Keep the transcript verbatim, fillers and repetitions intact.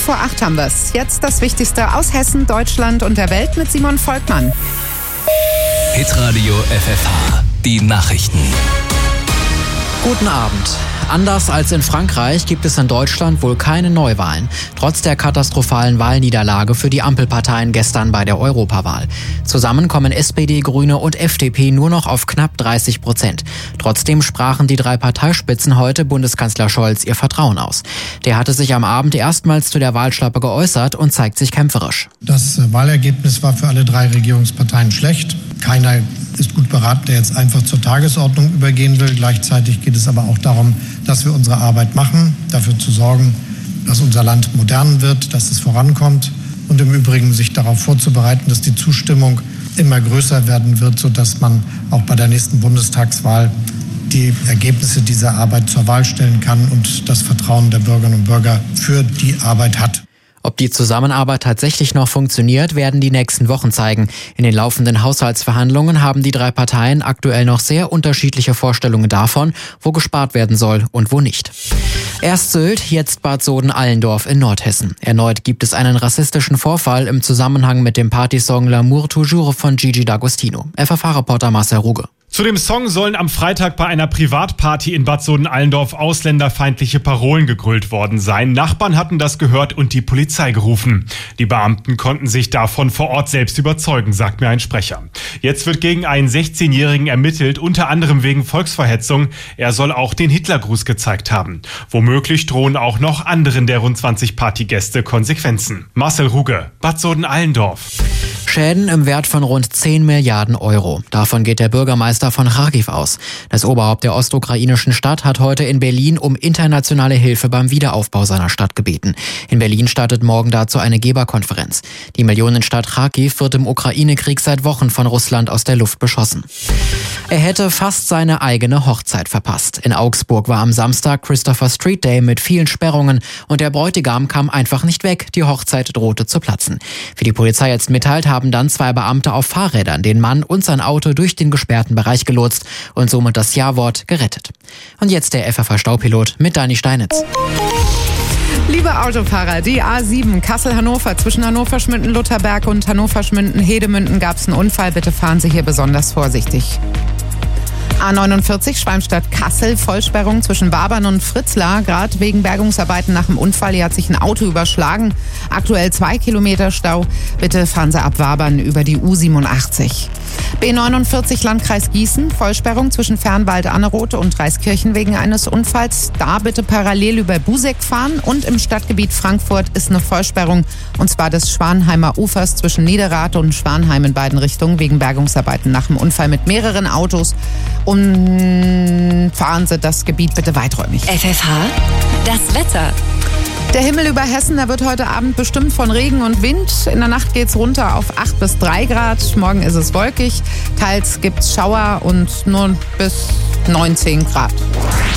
vor acht haben wir's. Jetzt das Wichtigste aus Hessen, Deutschland und der Welt mit Simon Volkmann. Hitradio F F H, die Nachrichten. Guten Abend. Anders als in Frankreich gibt es in Deutschland wohl keine Neuwahlen, trotz der katastrophalen Wahlniederlage für die Ampelparteien gestern bei der Europawahl. Zusammen kommen S P D, Grüne und F D P nur noch auf knapp dreißig Prozent. Trotzdem sprachen die drei Parteispitzen heute Bundeskanzler Scholz ihr Vertrauen aus. Der hatte sich am Abend erstmals zu der Wahlschlappe geäußert und zeigt sich kämpferisch. Das Wahlergebnis war für alle drei Regierungsparteien schlecht. Keiner ist gut beraten, der jetzt einfach zur Tagesordnung übergehen will. Gleichzeitig geht es aber auch darum, dass wir unsere Arbeit machen, dafür zu sorgen, dass unser Land modern wird, dass es vorankommt und im Übrigen sich darauf vorzubereiten, dass die Zustimmung immer größer werden wird, sodass man auch bei der nächsten Bundestagswahl die Ergebnisse dieser Arbeit zur Wahl stellen kann und das Vertrauen der Bürgerinnen und Bürger für die Arbeit hat. Ob die Zusammenarbeit tatsächlich noch funktioniert, werden die nächsten Wochen zeigen. In den laufenden Haushaltsverhandlungen haben die drei Parteien aktuell noch sehr unterschiedliche Vorstellungen davon, wo gespart werden soll und wo nicht. Erst Sylt, jetzt Bad Soden-Allendorf in Nordhessen. Erneut gibt es einen rassistischen Vorfall im Zusammenhang mit dem Partysong L'amour toujours von Gigi D'Agostino. F F H-Reporter Marcel Ruge. Zu dem Song sollen am Freitag bei einer Privatparty in Bad Soden-Allendorf ausländerfeindliche Parolen gegrölt worden sein. Nachbarn hatten das gehört und die Polizei gerufen. Die Beamten konnten sich davon vor Ort selbst überzeugen, sagt mir ein Sprecher. Jetzt wird gegen einen sechzehnjährigen ermittelt, unter anderem wegen Volksverhetzung. Er soll auch den Hitlergruß gezeigt haben. Womöglich drohen auch noch anderen der rund zwanzig Partygäste Konsequenzen. Marcel Ruge, Bad Soden-Allendorf. Schäden im Wert von rund zehn Milliarden Euro. Davon geht der Bürgermeister von Charkiw aus. Das Oberhaupt der ostukrainischen Stadt hat heute in Berlin um internationale Hilfe beim Wiederaufbau seiner Stadt gebeten. In Berlin startet morgen dazu eine Geberkonferenz. Die Millionenstadt Charkiw wird im Ukraine-Krieg seit Wochen von Russland aus der Luft beschossen. Er hätte fast seine eigene Hochzeit verpasst. In Augsburg war am Samstag Christopher Street Day mit vielen Sperrungen und der Bräutigam kam einfach nicht weg. Die Hochzeit drohte zu platzen. Wie die Polizei jetzt mitteilt, haben dann zwei Beamte auf Fahrrädern den Mann und sein Auto durch den gesperrten Bereich gelotst und somit das Ja-Wort gerettet. Und jetzt der F F H-Staupilot mit Dani Steinitz. Liebe Autofahrer, die A sieben Kassel-Hannover zwischen Hannover-Schmünden-Lutherberg und Hannover-Schmünden-Hedemünden gab es einen Unfall. Bitte fahren Sie hier besonders vorsichtig. A neunundvierzig Schwalmstadt-Kassel, Vollsperrung zwischen Wabern und Fritzlar, gerade wegen Bergungsarbeiten nach dem Unfall. Hier hat sich ein Auto überschlagen. Aktuell zwei Kilometer Stau. Bitte fahren Sie ab Wabern über die U siebenundachtzig. B neunundvierzig Landkreis Gießen, Vollsperrung zwischen Fernwald-Anneroth und Reiskirchen wegen eines Unfalls. Da bitte parallel über Buseck fahren. Und im Stadtgebiet Frankfurt ist eine Vollsperrung, und zwar des Schwanheimer Ufers zwischen Niederrad und Schwanheim in beiden Richtungen wegen Bergungsarbeiten nach dem Unfall mit mehreren Autos. Und fahren Sie das Gebiet bitte weiträumig. F F H, das Wetter. Der Himmel über Hessen, der wird heute Abend bestimmt von Regen und Wind. In der Nacht geht's runter auf acht bis drei Grad. Morgen ist es wolkig. Teils gibt's Schauer und nur bis neunzehn Grad.